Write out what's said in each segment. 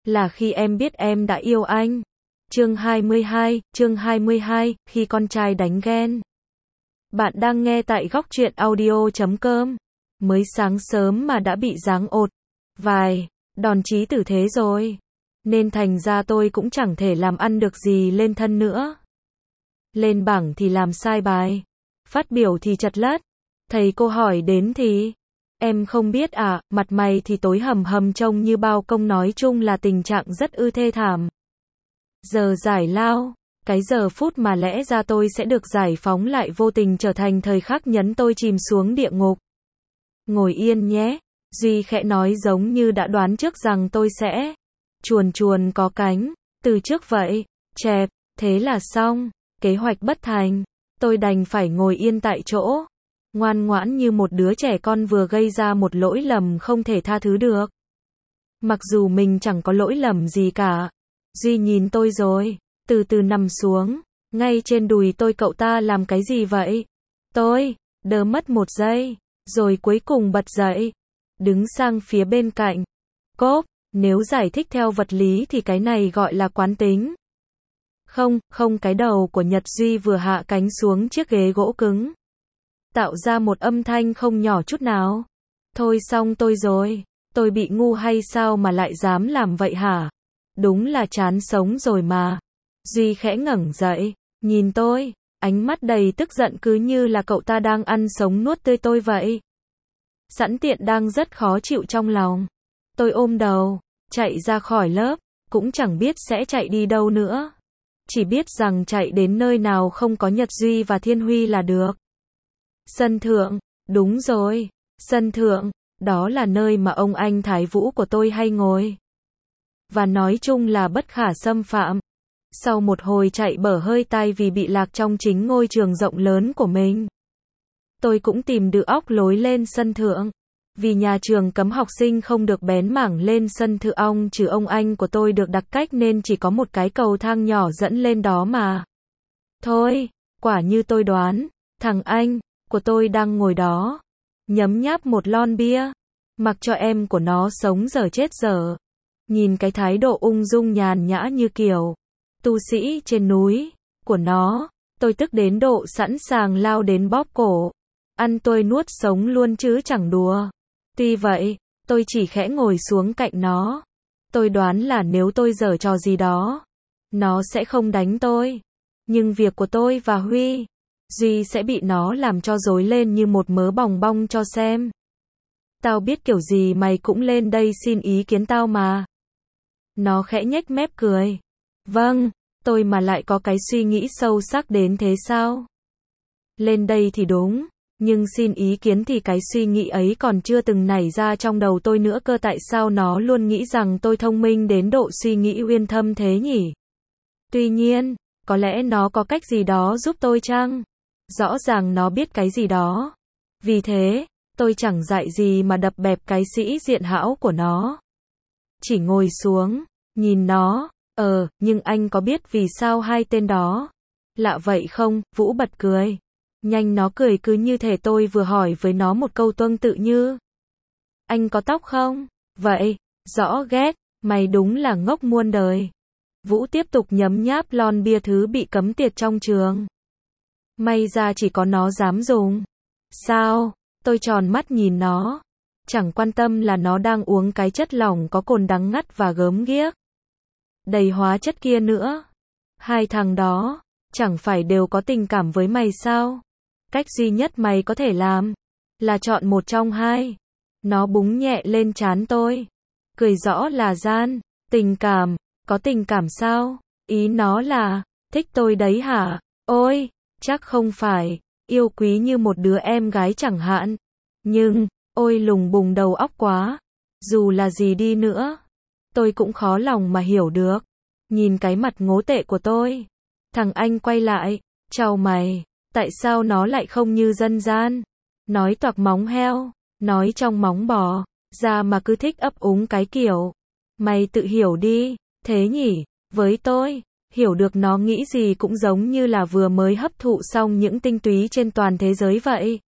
là khi em biết em đã yêu anh. Chương 22, khi con trai đánh ghen. Bạn đang nghe tại góc truyện audio.com. Mới sáng sớm mà đã bị giáng ột vài đòn chí tử thế rồi. Nên thành ra tôi cũng chẳng thể làm ăn được gì lên thân nữa. Lên bảng thì làm sai bài. Phát biểu thì chật lất. Thầy cô hỏi đến thì em không biết à, mặt mày thì tối hầm hầm trông như bao công, nói chung là tình trạng rất thê thảm. Giờ giải lao, cái giờ phút mà lẽ ra tôi sẽ được giải phóng lại vô tình trở thành thời khắc nhấn tôi chìm xuống địa ngục. Ngồi yên nhé, Duy khẽ nói giống như đã đoán trước rằng tôi sẽ chuồn chuồn có cánh, từ trước vậy, chẹp, thế là xong, kế hoạch bất thành, tôi đành phải ngồi yên tại chỗ. Ngoan ngoãn như một đứa trẻ con vừa gây ra một lỗi lầm không thể tha thứ được. Mặc dù mình chẳng có lỗi lầm gì cả. Duy nhìn tôi rồi, từ từ nằm xuống, ngay trên đùi tôi. Cậu ta làm cái gì vậy? Tôi đờ mất một giây, rồi cuối cùng bật dậy, đứng sang phía bên cạnh. Cốp, nếu giải thích theo vật lý thì cái này gọi là quán tính. Không, cái đầu của Nhật Duy vừa hạ cánh xuống chiếc ghế gỗ cứng, tạo ra một âm thanh không nhỏ chút nào. Thôi xong tôi rồi, tôi bị ngu hay sao mà lại dám làm vậy hả? Đúng là chán sống rồi mà. Duy khẽ ngẩng dậy, nhìn tôi, ánh mắt đầy tức giận cứ như là cậu ta đang ăn sống nuốt tươi tôi vậy. Sẵn tiện đang rất khó chịu trong lòng. Tôi ôm đầu, chạy ra khỏi lớp, cũng chẳng biết sẽ chạy đi đâu nữa. Chỉ biết rằng chạy đến nơi nào không có Nhật Duy và Thiên Huy là được. Sân thượng, đúng rồi, sân thượng, đó là nơi mà ông anh Thái Vũ của tôi hay ngồi. Và nói chung là bất khả xâm phạm. Sau một hồi chạy bở hơi tai vì bị lạc trong chính ngôi trường rộng lớn của mình, tôi cũng tìm được óc lối lên sân thượng. Vì nhà trường cấm học sinh không được bén mảng lên sân thượng, trừ ông anh của tôi được đặc cách nên chỉ có một cái cầu thang nhỏ dẫn lên đó mà. Thôi, quả như tôi đoán, thằng anh của tôi đang ngồi đó, nhấm nháp một lon bia, mặc cho em của nó sống dở chết dở. Nhìn cái thái độ ung dung nhàn nhã như kiểu tu sĩ trên núi của nó, tôi tức đến độ sẵn sàng lao đến bóp cổ, ăn tôi nuốt sống luôn chứ chẳng đùa. Tuy vậy, tôi chỉ khẽ ngồi xuống cạnh nó. Tôi đoán là nếu tôi giở trò gì đó, nó sẽ không đánh tôi. Nhưng việc của tôi và Duy sẽ bị nó làm cho rối lên như một mớ bòng bong cho xem. Tao biết kiểu gì mày cũng lên đây xin ý kiến tao mà. Nó khẽ nhếch mép cười. Vâng, tôi mà lại có cái suy nghĩ sâu sắc đến thế sao? Lên đây thì đúng, nhưng xin ý kiến thì cái suy nghĩ ấy còn chưa từng nảy ra trong đầu tôi nữa cơ. Tại sao nó luôn nghĩ rằng tôi thông minh đến độ suy nghĩ uyên thâm thế nhỉ? Tuy nhiên, có lẽ nó có cách gì đó giúp tôi chăng? Rõ ràng nó biết cái gì đó. Vì thế, tôi chẳng dạy gì mà đập bẹp cái sĩ diện hão của nó. Chỉ ngồi xuống, nhìn nó. Nhưng anh có biết vì sao hai tên đó lạ vậy không? Vũ bật cười. Nhanh, nó cười cứ như thể tôi vừa hỏi với nó một câu tương tự như: anh có tóc không? Vậy, rõ ghét, mày đúng là ngốc muôn đời. Vũ tiếp tục nhấm nháp lon bia thứ bị cấm tiệt trong trường. May ra chỉ có nó dám dùng. Sao? Tôi tròn mắt nhìn nó. Chẳng quan tâm là nó đang uống cái chất lỏng có cồn đắng ngắt và gớm ghiếc đầy hóa chất kia nữa. Hai thằng đó chẳng phải đều có tình cảm với mày sao? Cách duy nhất mày có thể làm là chọn một trong hai. Nó búng nhẹ lên trán tôi, cười rõ là gian. Tình cảm? Có tình cảm sao? Ý nó là thích tôi đấy hả? Ôi, chắc không phải. Yêu quý như một đứa em gái chẳng hạn. Nhưng, ôi lùng bùng đầu óc quá. Dù là gì đi nữa, tôi cũng khó lòng mà hiểu được. Nhìn cái mặt ngố tệ của tôi, thằng anh quay lại. Chào mày. Tại sao nó lại không như dân gian nói toạc móng heo, nói trong móng bò ra mà cứ thích ấp úng cái kiểu? Mày tự hiểu đi. Thế nhỉ? Với tôi, hiểu được nó nghĩ gì cũng giống như là vừa mới hấp thụ xong những tinh túy trên toàn thế giới vậy.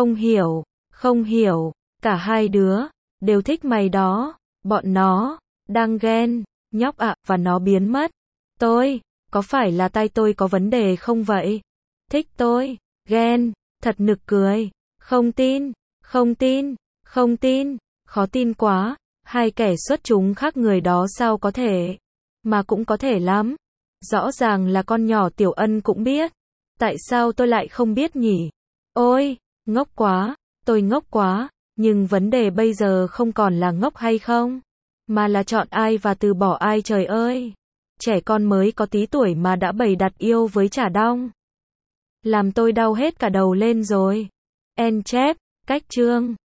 Không hiểu, cả hai đứa đều thích mày đó. Bọn nó đang ghen, nhóc ạ, và nó biến mất. Tôi, có phải là tay tôi có vấn đề không vậy? Thích tôi, ghen, thật nực cười. Không tin, không tin, không tin, khó tin quá. Hai kẻ xuất chúng khác người đó sao có thể? Mà cũng có thể lắm. Rõ ràng là con nhỏ Tiểu Ân cũng biết. Tại sao tôi lại không biết nhỉ? Ôi, ngốc quá, tôi ngốc quá, nhưng vấn đề bây giờ không còn là ngốc hay không, mà là chọn ai và từ bỏ ai trời ơi. Trẻ con mới có tí tuổi mà đã bày đặt yêu với trả đong. Làm tôi đau hết cả đầu lên rồi. En chép, cách chương.